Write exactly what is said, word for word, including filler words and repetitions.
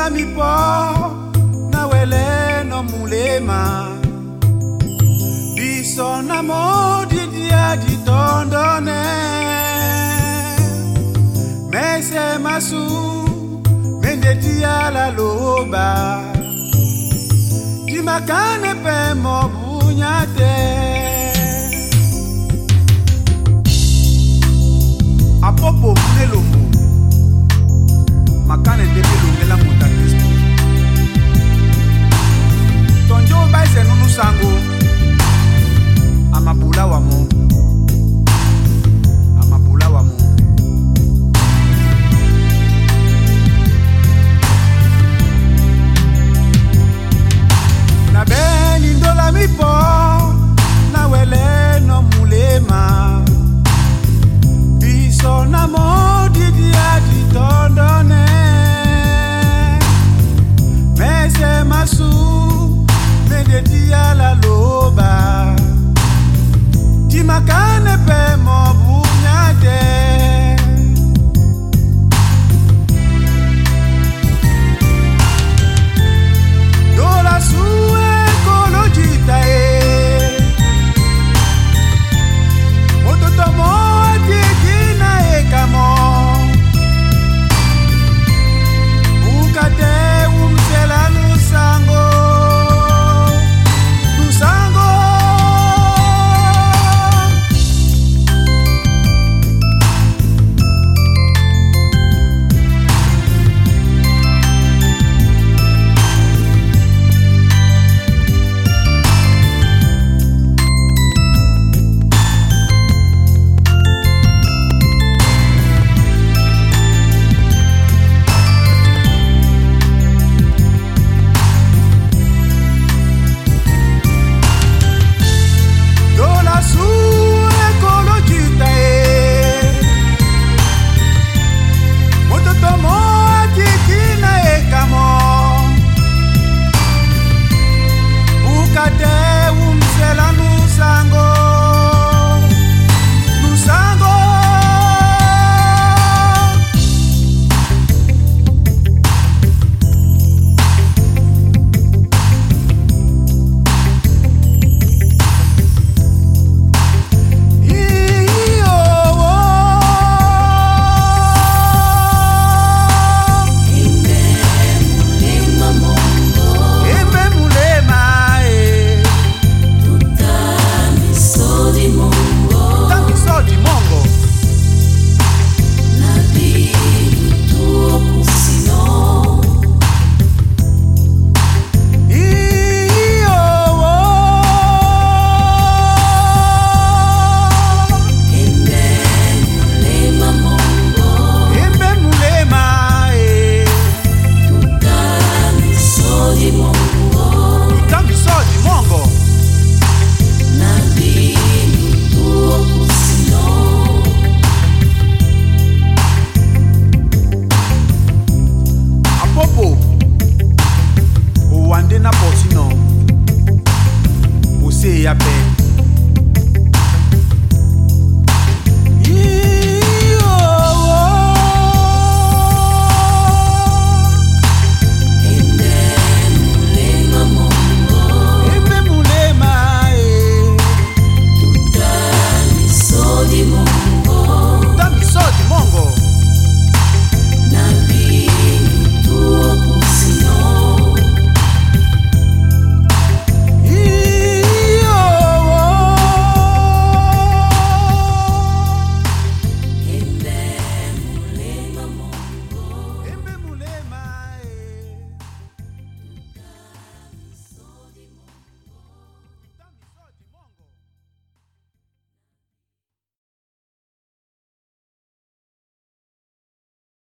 la mi po na wele no mulema biso na modi dia di tondone mese masu mende dia la loba di makane pe mo bunyate apopo nelomo makane debe lungela muta Kristo tonjo baise nunu sango amabula wa mo amabula wa mo na beni ndola mi po na wele no mulema biso na modi dia di tondone mese masu mende dia la loba di makane pe mo bunyate dola su ecologita e mototomo atikina e kamo ukate umsela lusango lusango na potino você a pé